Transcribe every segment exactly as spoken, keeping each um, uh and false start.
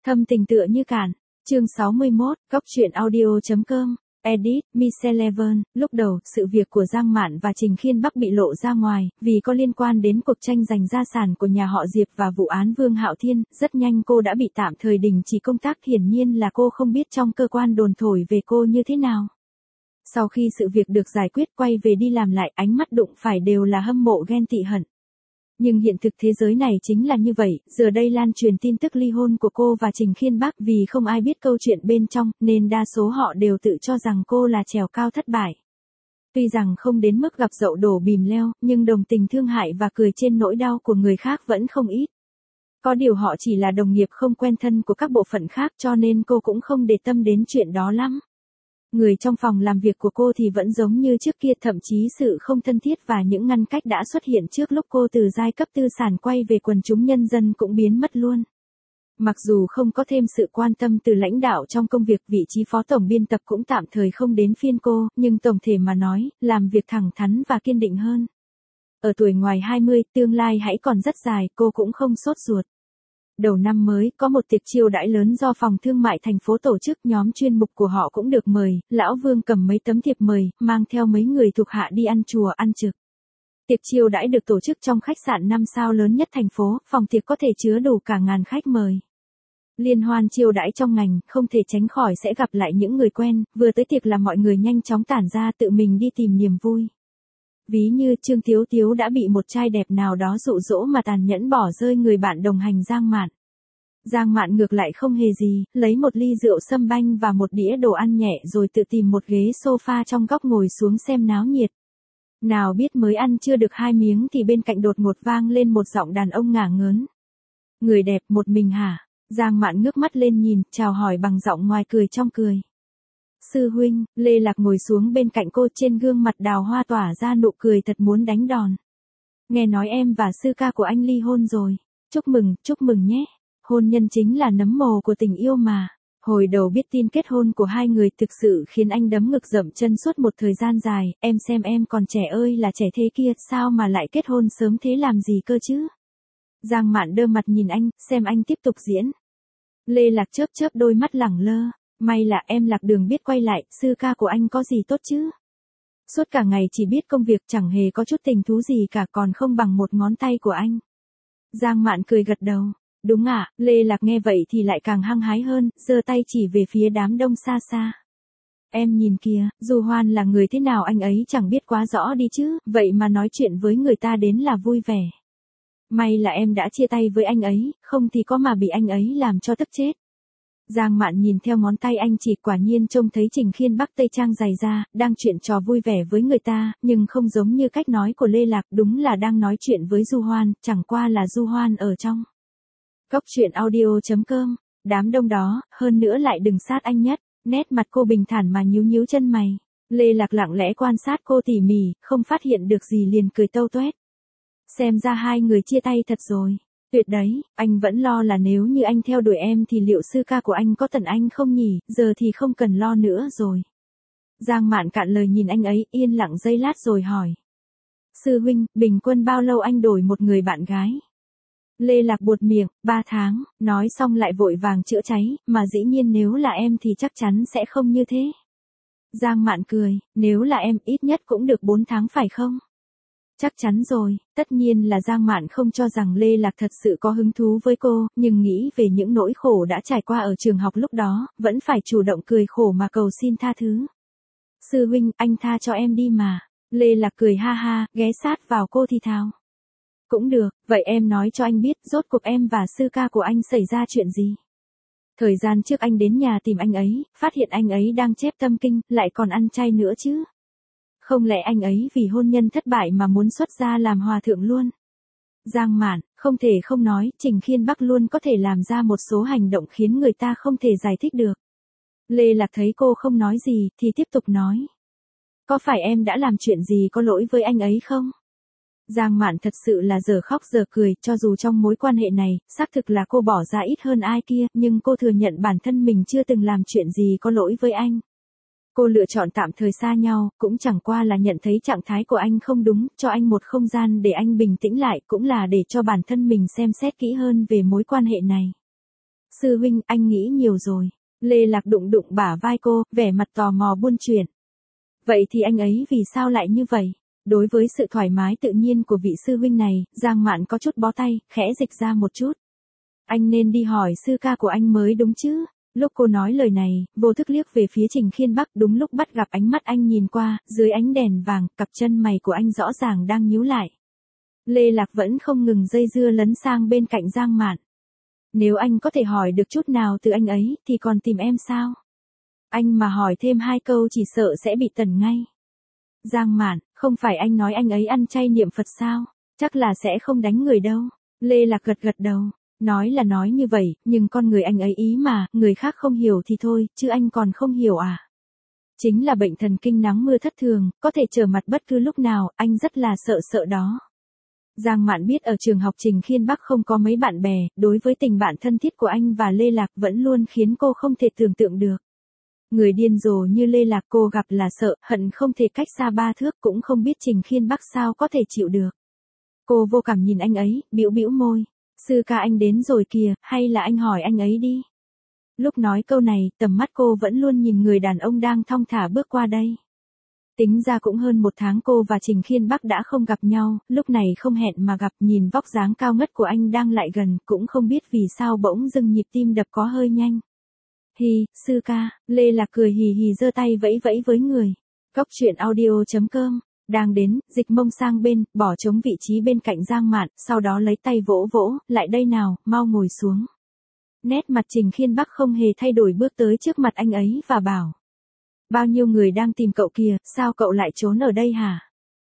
Thâm tình tựa như cạn. Chương sáu mươi mốt, góc truyện audio chấm com. Edit, Michelle. Lúc đầu, sự việc của Giang Mạn và Trình Khiên Bắc bị lộ ra ngoài, vì có liên quan đến cuộc tranh giành gia sản của nhà họ Diệp và vụ án Vương Hạo Thiên, rất nhanh cô đã bị tạm thời đình chỉ công tác, hiển nhiên là cô không biết trong cơ quan đồn thổi về cô như thế nào. Sau khi sự việc được giải quyết, quay về đi làm lại, ánh mắt đụng phải đều là hâm mộ ghen tị hận. Nhưng hiện thực thế giới này chính là như vậy, giờ đây lan truyền tin tức ly hôn của cô và Trình Khiên Bắc, vì không ai biết câu chuyện bên trong, nên đa số họ đều tự cho rằng cô là trèo cao thất bại. Tuy rằng không đến mức gặp dậu đổ bìm leo, nhưng đồng tình thương hại và cười trên nỗi đau của người khác vẫn không ít. Có điều họ chỉ là đồng nghiệp không quen thân của các bộ phận khác, cho nên cô cũng không để tâm đến chuyện đó lắm. Người trong phòng làm việc của cô thì vẫn giống như trước kia, thậm chí sự không thân thiết và những ngăn cách đã xuất hiện trước lúc cô từ giai cấp tư sản quay về quần chúng nhân dân cũng biến mất luôn. Mặc dù không có thêm sự quan tâm từ lãnh đạo trong công việc, vị trí phó tổng biên tập cũng tạm thời không đến phiên cô, nhưng tổng thể mà nói, làm việc thẳng thắn và kiên định hơn. Ở tuổi ngoài hai mươi, tương lai hãy còn rất dài, cô cũng không sốt ruột. Đầu năm mới, có một tiệc chiêu đãi lớn do phòng thương mại thành phố tổ chức, nhóm chuyên mục của họ cũng được mời, lão Vương cầm mấy tấm thiệp mời, mang theo mấy người thuộc hạ đi ăn chùa ăn trực. Tiệc chiêu đãi được tổ chức trong khách sạn năm sao lớn nhất thành phố, phòng tiệc có thể chứa đủ cả ngàn khách mời. Liên hoan chiêu đãi trong ngành, không thể tránh khỏi sẽ gặp lại những người quen, vừa tới tiệc là mọi người nhanh chóng tản ra tự mình đi tìm niềm vui. Ví như Trương Tiếu Tiếu đã bị một trai đẹp nào đó dụ dỗ mà tàn nhẫn bỏ rơi người bạn đồng hành Giang Mạn. Giang Mạn ngược lại không hề gì, lấy một ly rượu sâm banh và một đĩa đồ ăn nhẹ rồi tự tìm một ghế sofa trong góc ngồi xuống xem náo nhiệt. Nào biết mới ăn chưa được hai miếng thì bên cạnh đột ngột vang lên một giọng đàn ông ngả ngớn. Người đẹp một mình hả? Giang Mạn ngước mắt lên nhìn, chào hỏi bằng giọng ngoài cười trong cười. Sư huynh, Lê Lạc ngồi xuống bên cạnh cô, trên gương mặt đào hoa tỏa ra nụ cười thật muốn đánh đòn. Nghe nói em và sư ca của anh ly hôn rồi. Chúc mừng, chúc mừng nhé. Hôn nhân chính là nấm mồ của tình yêu mà. Hồi đầu biết tin kết hôn của hai người thực sự khiến anh đấm ngực dậm chân suốt một thời gian dài, em xem em còn trẻ ơi là trẻ thế kia, sao mà lại kết hôn sớm thế làm gì cơ chứ? Giang Mạn đơ mặt nhìn anh, xem anh tiếp tục diễn. Lê Lạc chớp chớp đôi mắt lẳng lơ. May là em Lạc Đường biết quay lại, sư ca của anh có gì tốt chứ? Suốt cả ngày chỉ biết công việc, chẳng hề có chút tình thú gì cả, còn không bằng một ngón tay của anh. Giang Mạn cười gật đầu. Đúng ạ, Lê Lạc nghe vậy thì lại càng hăng hái hơn, giơ tay chỉ về phía đám đông xa xa. Em nhìn kìa, Du Hoan là người thế nào anh ấy chẳng biết quá rõ đi chứ, vậy mà nói chuyện với người ta đến là vui vẻ. May là em đã chia tay với anh ấy, không thì có mà bị anh ấy làm cho tức chết. Giang Mạn nhìn theo ngón tay anh chỉ, quả nhiên trông thấy Trình Khiên Bắc tây trang dày da, đang chuyện trò vui vẻ với người ta, nhưng không giống như cách nói của Lê Lạc, đúng là đang nói chuyện với Du Hoan, chẳng qua là Du Hoan ở trong. Góc truyện audio chấm com, đám đông đó, hơn nữa lại đừng sát anh nhất, nét mặt cô bình thản mà nhíu nhíu chân mày. Lê Lạc lặng lẽ quan sát cô tỉ mỉ, không phát hiện được gì liền cười tâu tuét. Xem ra hai người chia tay thật rồi. Tuyệt đấy, anh vẫn lo là nếu như anh theo đuổi em thì liệu sư ca của anh có tận anh không nhỉ, giờ thì không cần lo nữa rồi. Giang Mạn cạn lời nhìn anh ấy, yên lặng giây lát rồi hỏi. Sư huynh, bình quân bao lâu anh đổi một người bạn gái? Lê Lạc buột miệng, ba tháng, nói xong lại vội vàng chữa cháy, mà dĩ nhiên nếu là em thì chắc chắn sẽ không như thế. Giang Mạn cười, nếu là em ít nhất cũng được bốn tháng phải không? Chắc chắn rồi, tất nhiên là Giang Mạn không cho rằng Lê Lạc thật sự có hứng thú với cô, nhưng nghĩ về những nỗi khổ đã trải qua ở trường học lúc đó, vẫn phải chủ động cười khổ mà cầu xin tha thứ. Sư huynh, anh tha cho em đi mà. Lê Lạc cười ha ha, ghé sát vào cô thì thào. Cũng được, vậy em nói cho anh biết, rốt cuộc em và sư ca của anh xảy ra chuyện gì? Thời gian trước anh đến nhà tìm anh ấy, phát hiện anh ấy đang chép tâm kinh, lại còn ăn chay nữa chứ. Không lẽ anh ấy vì hôn nhân thất bại mà muốn xuất gia làm hòa thượng luôn? Giang Mạn, không thể không nói, Trình Khiên Bắc luôn có thể làm ra một số hành động khiến người ta không thể giải thích được. Lê Lạc thấy cô không nói gì, thì tiếp tục nói. Có phải em đã làm chuyện gì có lỗi với anh ấy không? Giang Mạn thật sự là giờ khóc giờ cười, cho dù trong mối quan hệ này, xác thực là cô bỏ ra ít hơn ai kia, nhưng cô thừa nhận bản thân mình chưa từng làm chuyện gì có lỗi với anh. Cô lựa chọn tạm thời xa nhau, cũng chẳng qua là nhận thấy trạng thái của anh không đúng, cho anh một không gian để anh bình tĩnh lại, cũng là để cho bản thân mình xem xét kỹ hơn về mối quan hệ này. Sư huynh, anh nghĩ nhiều rồi. Lê Lạc đụng đụng bả vai cô, vẻ mặt tò mò buôn chuyện. Vậy thì anh ấy vì sao lại như vậy? Đối với sự thoải mái tự nhiên của vị sư huynh này, Giang Mạn có chút bó tay, khẽ dịch ra một chút. Anh nên đi hỏi sư ca của anh mới đúng chứ. Lúc cô nói lời này, vô thức liếc về phía Trình Khiên Bắc, đúng lúc bắt gặp ánh mắt anh nhìn qua, dưới ánh đèn vàng, cặp chân mày của anh rõ ràng đang nhíu lại. Lê Lạc vẫn không ngừng dây dưa lấn sang bên cạnh Giang Mạn. Nếu anh có thể hỏi được chút nào từ anh ấy, thì còn tìm em sao? Anh mà hỏi thêm hai câu chỉ sợ sẽ bị tẩn ngay. Giang Mạn, không phải anh nói anh ấy ăn chay niệm Phật sao? Chắc là sẽ không đánh người đâu. Lê Lạc gật gật đầu. Nói là nói như vậy, nhưng con người anh ấy ý mà, người khác không hiểu thì thôi, chứ anh còn không hiểu à? Chính là bệnh thần kinh nắng mưa thất thường, có thể trở mặt bất cứ lúc nào, anh rất là sợ sợ đó. Giang Mạn biết ở trường học Trình Khiên Bắc không có mấy bạn bè, đối với tình bạn thân thiết của anh và Lê Lạc vẫn luôn khiến cô không thể tưởng tượng được. Người điên rồ như Lê Lạc cô gặp là sợ, hận không thể cách xa ba thước, cũng không biết Trình Khiên Bắc sao có thể chịu được. Cô vô cảm nhìn anh ấy, bĩu bĩu môi. Sư ca anh đến rồi kìa, hay là anh hỏi anh ấy đi. Lúc nói câu này, tầm mắt cô vẫn luôn nhìn người đàn ông đang thong thả bước qua đây. Tính ra cũng hơn một tháng cô và Trình Khiên Bắc đã không gặp nhau, lúc này không hẹn mà gặp, nhìn vóc dáng cao ngất của anh đang lại gần, cũng không biết vì sao bỗng dưng nhịp tim đập có hơi nhanh. Hi, sư ca, Lê Lạc cười hì hì giơ tay vẫy vẫy với người. Góc truyện audio chấm com. Đang đến, dịch mông sang bên, bỏ trống vị trí bên cạnh Giang Mạn, sau đó lấy tay vỗ vỗ, lại đây nào, mau ngồi xuống. Nét mặt Trình Khiên Bắc không hề thay đổi, bước tới trước mặt anh ấy và bảo. Bao nhiêu người đang tìm cậu kìa, sao cậu lại trốn ở đây hả?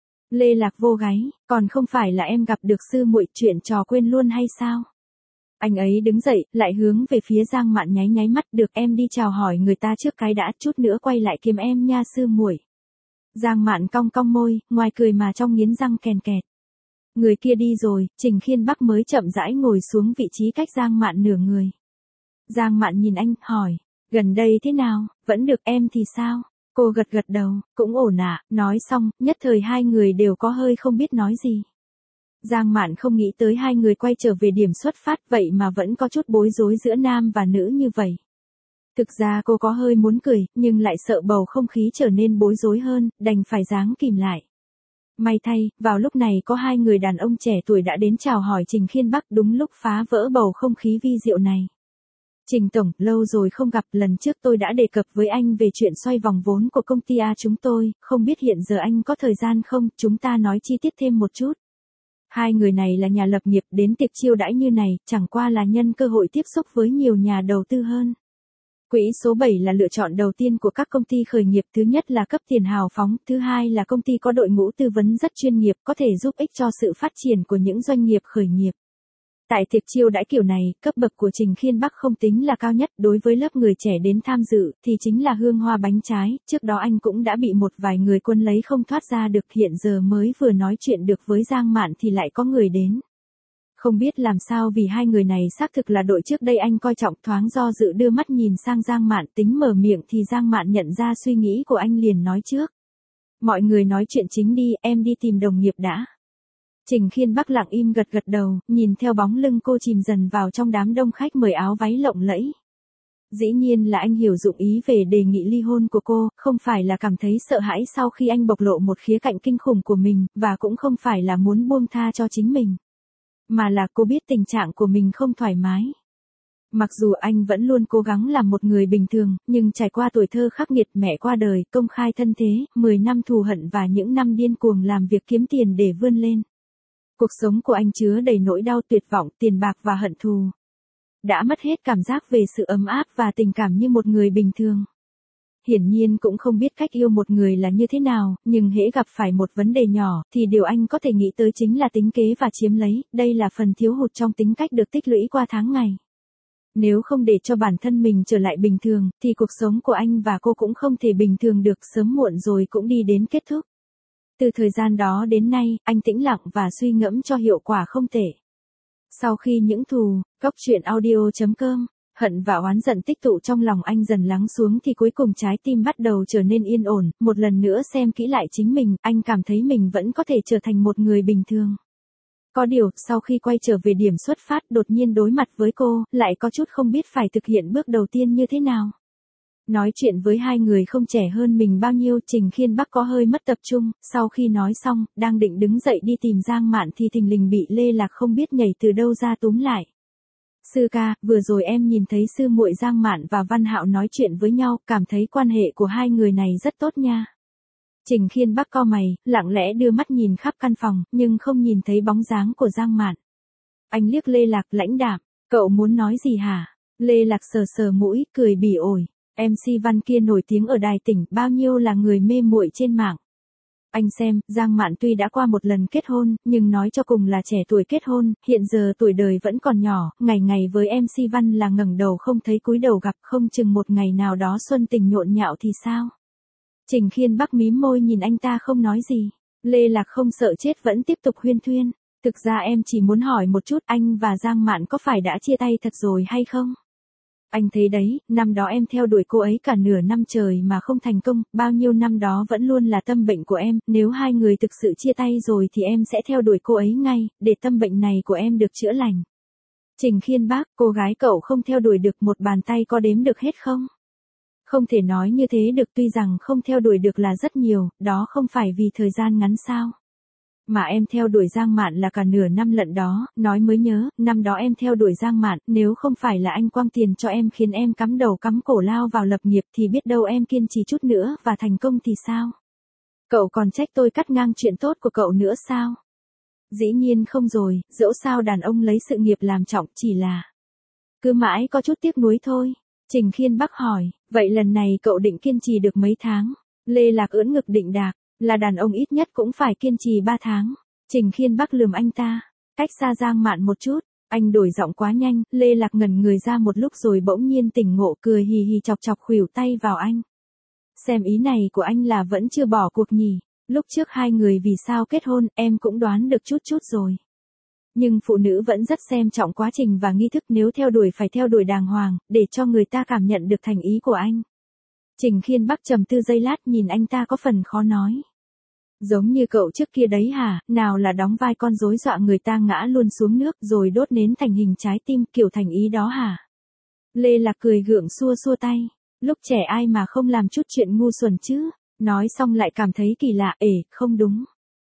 Lê Lạc vô gáy, còn không phải là em gặp được sư muội, chuyện trò quên luôn hay sao? Anh ấy đứng dậy, lại hướng về phía Giang Mạn nháy nháy mắt, được em đi chào hỏi người ta trước cái đã, chút nữa quay lại kiếm em nha sư muội. Giang Mạn cong cong môi, ngoài cười mà trong nghiến răng kèn kẹt. Người kia đi rồi, Trình Khiên Bắc mới chậm rãi ngồi xuống vị trí cách Giang Mạn nửa người. Giang Mạn nhìn anh, hỏi, gần đây thế nào, vẫn được em thì sao? Cô gật gật đầu, cũng ổn ạ, nói xong, nhất thời hai người đều có hơi không biết nói gì. Giang Mạn không nghĩ tới hai người quay trở về điểm xuất phát vậy mà vẫn có chút bối rối giữa nam và nữ như vậy. Thực ra cô có hơi muốn cười, nhưng lại sợ bầu không khí trở nên bối rối hơn, đành phải dáng kìm lại. May thay, vào lúc này có hai người đàn ông trẻ tuổi đã đến chào hỏi Trình Khiên Bắc, đúng lúc phá vỡ bầu không khí vi diệu này. Trình Tổng, lâu rồi không gặp, lần trước tôi đã đề cập với anh về chuyện xoay vòng vốn của công ty A chúng tôi, không biết hiện giờ anh có thời gian không, chúng ta nói chi tiết thêm một chút. Hai người này là nhà lập nghiệp, đến tiệc chiêu đãi như này, chẳng qua là nhân cơ hội tiếp xúc với nhiều nhà đầu tư hơn. Quỹ số bảy là lựa chọn đầu tiên của các công ty khởi nghiệp, thứ nhất là cấp tiền hào phóng, thứ hai là công ty có đội ngũ tư vấn rất chuyên nghiệp, có thể giúp ích cho sự phát triển của những doanh nghiệp khởi nghiệp. Tại tiệc chiêu đãi kiểu này, cấp bậc của Trình Khiên Bắc không tính là cao nhất, đối với lớp người trẻ đến tham dự, thì chính là hương hoa bánh trái, trước đó anh cũng đã bị một vài người quân lấy không thoát ra được, hiện giờ mới vừa nói chuyện được với Giang Mạn thì lại có người đến. Không biết làm sao vì hai người này xác thực là đội trước đây anh coi trọng, thoáng do dự đưa mắt nhìn sang Giang Mạn, tính mở miệng thì Giang Mạn nhận ra suy nghĩ của anh liền nói trước. Mọi người nói chuyện chính đi, em đi tìm đồng nghiệp đã. Trình Khiên Bắc lặng im gật gật đầu, nhìn theo bóng lưng cô chìm dần vào trong đám đông khách mời áo váy lộng lẫy. Dĩ nhiên là anh hiểu dụng ý về đề nghị ly hôn của cô, không phải là cảm thấy sợ hãi sau khi anh bộc lộ một khía cạnh kinh khủng của mình, và cũng không phải là muốn buông tha cho chính mình. Mà là cô biết tình trạng của mình không thoải mái. Mặc dù anh vẫn luôn cố gắng làm một người bình thường, nhưng trải qua tuổi thơ khắc nghiệt, mẹ qua đời, công khai thân thế, mười năm thù hận và những năm điên cuồng làm việc kiếm tiền để vươn lên. Cuộc sống của anh chứa đầy nỗi đau, tuyệt vọng, tiền bạc và hận thù. Đã mất hết cảm giác về sự ấm áp và tình cảm như một người bình thường. Hiển nhiên cũng không biết cách yêu một người là như thế nào, nhưng hễ gặp phải một vấn đề nhỏ, thì điều anh có thể nghĩ tới chính là tính kế và chiếm lấy, đây là phần thiếu hụt trong tính cách được tích lũy qua tháng ngày. Nếu không để cho bản thân mình trở lại bình thường, thì cuộc sống của anh và cô cũng không thể bình thường được, sớm muộn rồi cũng đi đến kết thúc. Từ thời gian đó đến nay, anh tĩnh lặng và suy ngẫm cho hiệu quả không tệ. Sau khi những thù, góc truyện audio chấm com, hận và oán giận tích tụ trong lòng anh dần lắng xuống thì cuối cùng trái tim bắt đầu trở nên yên ổn, một lần nữa xem kỹ lại chính mình, anh cảm thấy mình vẫn có thể trở thành một người bình thường. Có điều, sau khi quay trở về điểm xuất phát đột nhiên đối mặt với cô, lại có chút không biết phải thực hiện bước đầu tiên như thế nào. Nói chuyện với hai người không trẻ hơn mình bao nhiêu, Trình Khiên Bắc có hơi mất tập trung, sau khi nói xong, đang định đứng dậy đi tìm Giang Mạn thì thình lình bị Lê Lạc không biết nhảy từ đâu ra túm lại. Sư ca, vừa rồi em nhìn thấy sư muội Giang Mạn và Văn Hạo nói chuyện với nhau, cảm thấy quan hệ của hai người này rất tốt nha. Trình Khiên Bắc cau mày, lặng lẽ đưa mắt nhìn khắp căn phòng, nhưng không nhìn thấy bóng dáng của Giang Mạn. Anh liếc Lê Lạc lãnh đạm, cậu muốn nói gì hả? Lê Lạc sờ sờ mũi, cười bỉ ổi. em xê Văn kia nổi tiếng ở đài tỉnh, bao nhiêu là người mê muội trên mạng. Anh xem, Giang Mạn tuy đã qua một lần kết hôn, nhưng nói cho cùng là trẻ tuổi kết hôn, hiện giờ tuổi đời vẫn còn nhỏ, ngày ngày với em xê Văn là ngẩng đầu không thấy cúi đầu gặp, không chừng một ngày nào đó xuân tình nhộn nhạo thì sao? Trình Khiên Bắc mím môi nhìn anh ta không nói gì. Lê Lạc không sợ chết vẫn tiếp tục huyên thuyên. Thực ra em chỉ muốn hỏi một chút, anh và Giang Mạn có phải đã chia tay thật rồi hay không? Anh thấy đấy, năm đó em theo đuổi cô ấy cả nửa năm trời mà không thành công, bao nhiêu năm đó vẫn luôn là tâm bệnh của em, nếu hai người thực sự chia tay rồi thì em sẽ theo đuổi cô ấy ngay, để tâm bệnh này của em được chữa lành. Trình Khiên Bắc, cô gái cậu không theo đuổi được một bàn tay có đếm được hết không? Không thể nói như thế được, tuy rằng không theo đuổi được là rất nhiều, đó không phải vì thời gian ngắn sao. Mà em theo đuổi Giang Mạn là cả nửa năm lận đó, nói mới nhớ, năm đó em theo đuổi Giang Mạn, nếu không phải là anh quăng tiền cho em khiến em cắm đầu cắm cổ lao vào lập nghiệp thì biết đâu em kiên trì chút nữa và thành công thì sao? Cậu còn trách tôi cắt ngang chuyện tốt của cậu nữa sao? Dĩ nhiên không rồi, dẫu sao đàn ông lấy sự nghiệp làm trọng, chỉ là cứ mãi có chút tiếc nuối thôi. Trình Khiên Bắc hỏi, vậy lần này cậu định kiên trì được mấy tháng? Lê Lạc ưỡn ngực định đạc, là đàn ông ít nhất cũng phải kiên trì ba tháng. Trình Khiên Bắc lườm anh ta, cách xa Giang Mạn một chút, anh đổi giọng quá nhanh, Lê Lạc ngẩn người ra một lúc rồi bỗng nhiên tỉnh ngộ, cười hì hì chọc chọc khuỷu tay vào anh. Xem ý này của anh là vẫn chưa bỏ cuộc nhỉ, lúc trước hai người vì sao kết hôn em cũng đoán được chút chút rồi. Nhưng phụ nữ vẫn rất xem trọng quá trình và nghi thức, nếu theo đuổi phải theo đuổi đàng hoàng, để cho người ta cảm nhận được thành ý của anh. Trình Khiên Bắc trầm tư giây lát nhìn anh ta có phần khó nói. Giống như cậu trước kia đấy hả, nào là đóng vai con rối dọa người ta ngã luôn xuống nước rồi đốt nến thành hình trái tim kiểu thành ý đó hả? Lê Lạc cười gượng xua xua tay. Lúc trẻ ai mà không làm chút chuyện ngu xuẩn chứ? Nói xong lại cảm thấy kỳ lạ, ể, không đúng.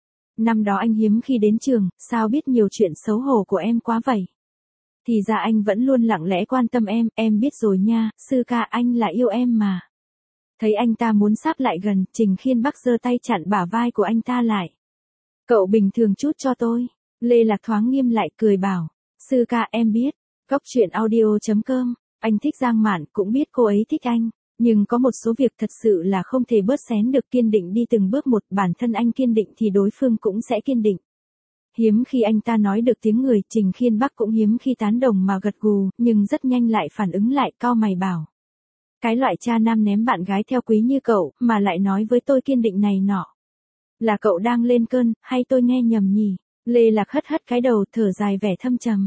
Năm đó anh hiếm khi đến trường, sao biết nhiều chuyện xấu hổ của em quá vậy? Thì ra anh vẫn luôn lặng lẽ quan tâm em, em biết rồi nha, sư ca, anh là yêu em mà. Thấy anh ta muốn sáp lại gần, Trình Khiên Bắc giơ tay chặn bả vai của anh ta lại. Cậu bình thường chút cho tôi. Lê Lạc thoáng nghiêm lại cười bảo, sư ca em biết. Cốc truyện audio chấm com, anh thích Giang Mạn, cũng biết cô ấy thích anh. Nhưng có một số việc thật sự là không thể bớt xén được, kiên định đi từng bước một, bản thân anh kiên định thì đối phương cũng sẽ kiên định. Hiếm khi anh ta nói được tiếng người, Trình Khiên Bắc cũng hiếm khi tán đồng mà gật gù, nhưng rất nhanh lại phản ứng lại, cau mày bảo. Cái loại cha nam ném bạn gái theo quý như cậu, mà lại nói với tôi kiên định này nọ. Là cậu đang lên cơn, hay tôi nghe nhầm nhỉ? Lê Lạc hất hất cái đầu, thở dài vẻ thâm trầm.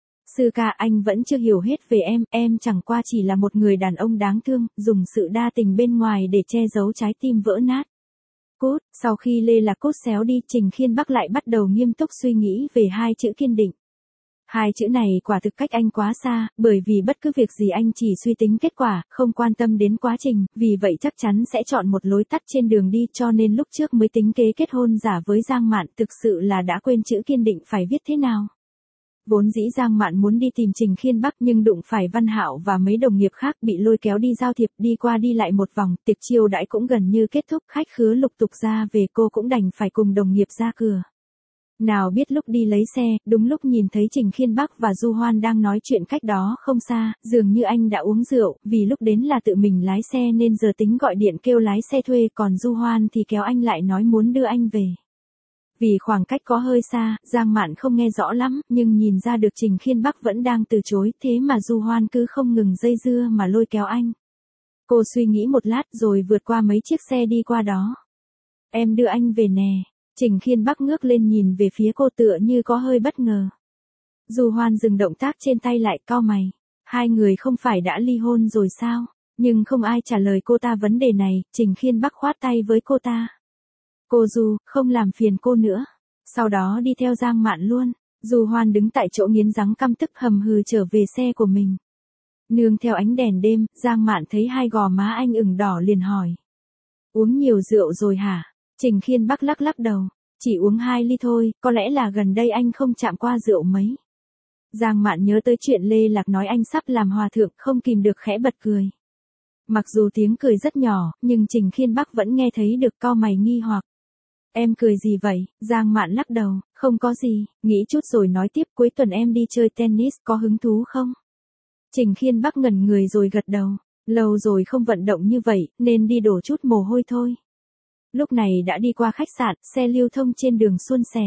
Sư ca, anh vẫn chưa hiểu hết về em, em chẳng qua chỉ là một người đàn ông đáng thương, dùng sự đa tình bên ngoài để che giấu trái tim vỡ nát. Cút, sau khi Lê Lạc cút xéo đi, Trình Khiên Bắc lại bắt đầu nghiêm túc suy nghĩ về hai chữ kiên định. Hai chữ này quả thực cách anh quá xa, bởi vì bất cứ việc gì anh chỉ suy tính kết quả, không quan tâm đến quá trình, vì vậy chắc chắn sẽ chọn một lối tắt trên đường đi, cho nên lúc trước mới tính kế kết hôn giả với Giang Mạn, thực sự là đã quên chữ kiên định phải viết thế nào. Vốn dĩ Giang Mạn muốn đi tìm Trình Khiên Bắc nhưng đụng phải Văn Hạo và mấy đồng nghiệp khác, bị lôi kéo đi giao thiệp, đi qua đi lại một vòng, tiệc chiêu đãi cũng gần như kết thúc, khách khứa lục tục ra về, cô cũng đành phải cùng đồng nghiệp ra cửa. Nào biết lúc đi lấy xe, đúng lúc nhìn thấy Trình Khiên Bắc và Du Hoan đang nói chuyện cách đó không xa, dường như anh đã uống rượu, vì lúc đến là tự mình lái xe nên giờ tính gọi điện kêu lái xe thuê, còn Du Hoan thì kéo anh lại nói muốn đưa anh về. Vì khoảng cách có hơi xa, Giang Mạn không nghe rõ lắm, nhưng nhìn ra được Trình Khiên Bắc vẫn đang từ chối, thế mà Du Hoan cứ không ngừng dây dưa mà lôi kéo anh. Cô suy nghĩ một lát rồi vượt qua mấy chiếc xe đi qua đó. Em đưa anh về nè. Trình Khiên Bắc ngước lên nhìn về phía cô tựa như có hơi bất ngờ. Du Hoan dừng động tác trên tay lại, cau mày. Hai người không phải đã ly hôn rồi sao? Nhưng không ai trả lời cô ta vấn đề này, Trình Khiên Bắc khoát tay với cô ta. Cô Du, không làm phiền cô nữa. Sau đó đi theo Giang Mạn luôn. Du Hoan đứng tại chỗ nghiến răng căm tức hầm hừ trở về xe của mình. Nương theo ánh đèn đêm, Giang Mạn thấy hai gò má anh ửng đỏ liền hỏi. Uống nhiều rượu rồi hả? Trình Khiên Bắc lắc lắc đầu. Chỉ uống hai ly thôi, có lẽ là gần đây anh không chạm qua rượu mấy. Giang Mạn nhớ tới chuyện Lê Lạc nói anh sắp làm hòa thượng, không kìm được khẽ bật cười. Mặc dù tiếng cười rất nhỏ, nhưng Trình Khiên Bắc vẫn nghe thấy được, cau mày nghi hoặc. Em cười gì vậy? Giang Mạn lắc đầu, không có gì, nghĩ chút rồi nói tiếp, cuối tuần em đi chơi tennis, có hứng thú không? Trình Khiên Bắc ngẩn người rồi gật đầu, lâu rồi không vận động như vậy, nên đi đổ chút mồ hôi thôi. Lúc này đã đi qua khách sạn, xe lưu thông trên đường suôn sẻ.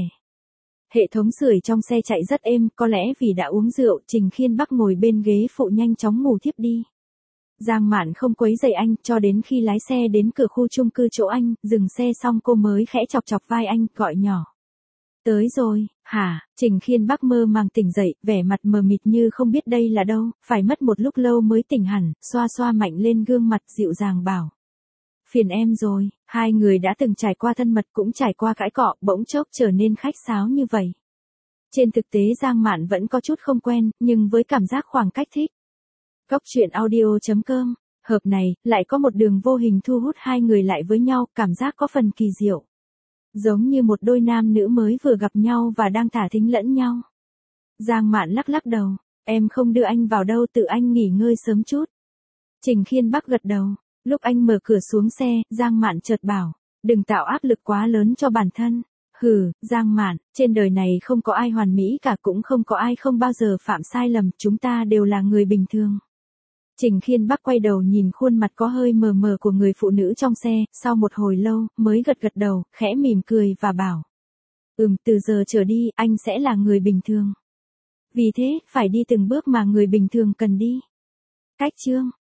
Hệ thống sưởi trong xe chạy rất êm, có lẽ vì đã uống rượu, Trình Khiên Bắc ngồi bên ghế phụ nhanh chóng ngủ thiếp đi. Giang Mạn không quấy rầy anh, cho đến khi lái xe đến cửa khu chung cư chỗ anh, dừng xe xong cô mới khẽ chọc chọc vai anh, gọi nhỏ. Tới rồi, hả? Trình Khiên Bắc mơ màng tỉnh dậy, vẻ mặt mờ mịt như không biết đây là đâu, phải mất một lúc lâu mới tỉnh hẳn, xoa xoa mạnh lên gương mặt dịu dàng bảo. Phiền em rồi, hai người đã từng trải qua thân mật cũng trải qua cãi cọ, bỗng chốc trở nên khách sáo như vậy. Trên thực tế Giang Mạn vẫn có chút không quen, nhưng với cảm giác khoảng cách thích. Góc truyện audio chấm com, hợp này, lại có một đường vô hình thu hút hai người lại với nhau, cảm giác có phần kỳ diệu. Giống như một đôi nam nữ mới vừa gặp nhau và đang thả thính lẫn nhau. Giang Mạn lắc lắc đầu, em không đưa anh vào đâu, tự anh nghỉ ngơi sớm chút. Trình Khiên Bắc gật đầu, lúc anh mở cửa xuống xe, Giang Mạn chợt bảo, đừng tạo áp lực quá lớn cho bản thân. Hừ, Giang Mạn, trên đời này không có ai hoàn mỹ cả, cũng không có ai không bao giờ phạm sai lầm, chúng ta đều là người bình thường. Trình Khiên Bắc quay đầu nhìn khuôn mặt có hơi mờ mờ của người phụ nữ trong xe, sau một hồi lâu, mới gật gật đầu, khẽ mỉm cười và bảo. Ừm, từ giờ trở đi, anh sẽ là người bình thường. Vì thế, phải đi từng bước mà người bình thường cần đi. Cách chương